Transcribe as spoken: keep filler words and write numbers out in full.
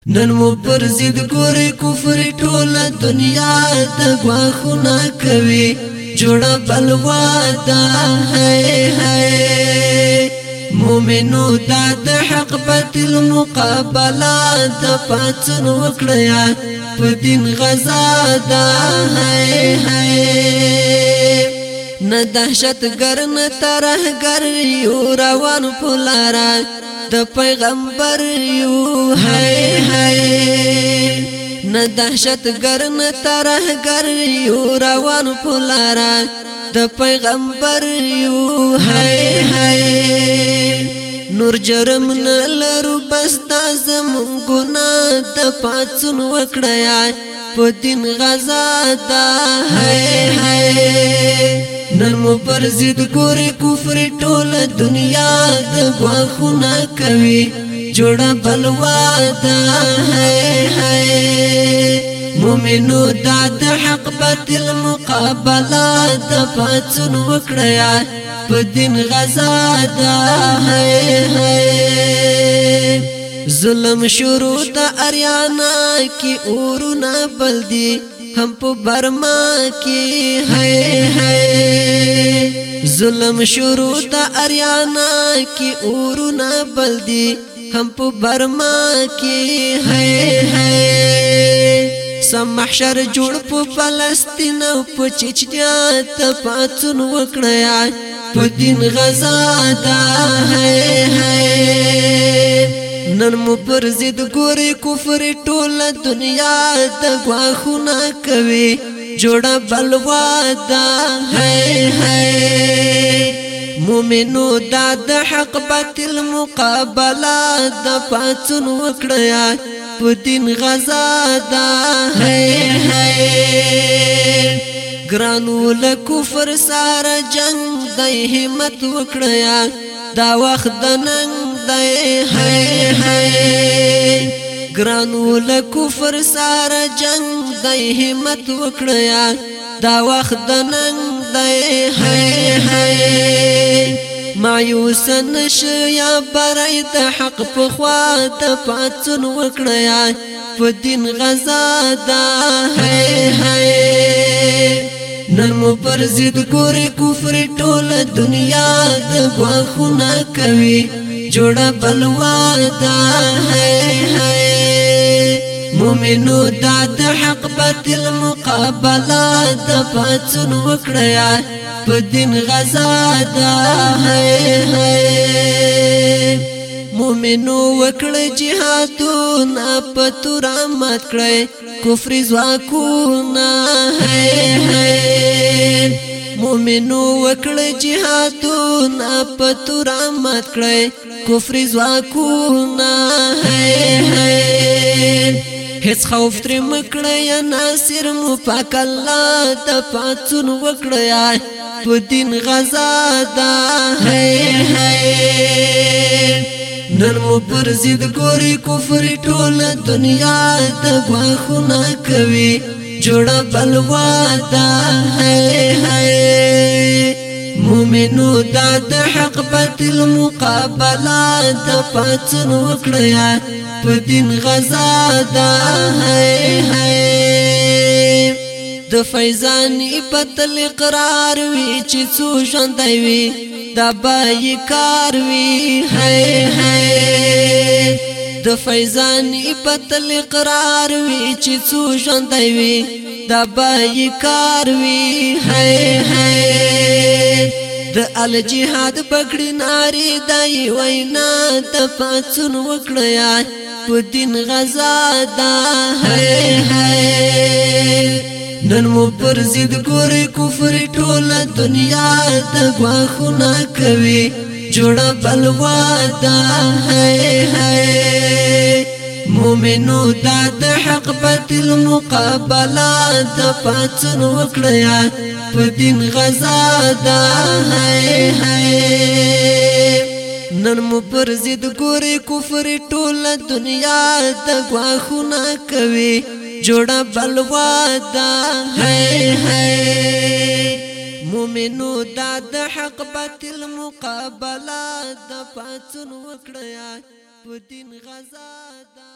نن مو پر ضد ګوري کفر ټوله دنیا د غواخونه کوي جوړه بلوا دا ہے ہے مومنو دا د حق باطل مقابله د پاتون وکړیا په دین غزا دا ہے ہے نه دهشت ګر نه تره ګر یو روان پلارا د پیغمبر یو ہے ہے نه دهشت ګر نه تره ګر یو روان پلارا د پیغمبر یو ہے ہے نور جرم نه لرو بس دا زمون ګناه د پاتون وکړیا په دین غزا دا ہے ہے نن مو پر ضد ګوري کفر ټوله دنیا د غواخونه کوي جوړه بلوا دا ہے ہے مومنو دا د حق باطل مقابله د پاتون وکړیا په دین غزا دا ہے ہے ظلم شروع د اریانا کی اورونه بلدی هم په برما کې ہے ہے ظلم شروع د اریانا کی اورونه بلدی هم په برما کې ہے ہے سم محشر جوړ په فلسطین او په چچنیا ته پاتون وکړیا په دین غزا دا ہے ہے نن مو پر ضد ګوري کفر ټوله دنیا د غواخونه کوي جوړه بلوا دا ہے ہے مومنو دا د حق باطل مقابله د پاتون وکړیا په دین غزا دا ہے ہے ګرانو له کفر سره جنگ د همت وکړیا دا وخت د ننګ دی ہے ہے ګرانو له کفر سره جنگ د همت وکړیا دا وخت د ننګ دی ہے ہے مایوس نشیا برای د حق په خوا د پاتون وکړیا په دین غزا دا ہے ہے نن مو پر ضد ګوري کفر ټوله دنیا د غواخونه کوي جوړه بلوا دا ہے ہے مومنو دا د حق باطل مقابله د پاتون وکړیا په دین غزا دا ہے ہے مومنو وکړه جهادونه په تور مات کړی کفر ځواکونه ہے ہے مومنو وکړه جهادونه په تور مات کړی کفر ځواکونه ہے ہے هیڅ خوف تر مکړه یا ناصر مو پاک الله د پاتون وکړیا په دین غزا دا ہے ہے نن مو پر ضد ګوري کفر ټوله دنیا د غواخونه کوي جوړه بلوا دا ہے ہے مومنو دا د حق باطل مقابله د پاتون وکړیا په دین غزا دا ہے ہے د فیضانی پتل اقرار وی چې څو ژوندی وي دا بای کار وی ہے ہے د فیضانی پتل اقرار وی چې څو ژوندی وي دا بای کار وی ہے ہے د الجهاد پکړی ناری دای وینا د پاتون وکړیا په دین غزا دا ہے ہے نن مو پر ضد ګوري کفر ټوله دنیا د غواخونه کوي جوړه بلوا دا ہے ہے مومنو دا د حق باطل مقابله د پاتون وکړیا په دین غزا دا ہے ہے نن مو پر ضد ګوري کفر ټوله دنیا د غواخونه کوي جوړه بلوا دا ہے ہے مومنو دا د حق باطل مقابله د پاتون وکړیا په دین غزا دا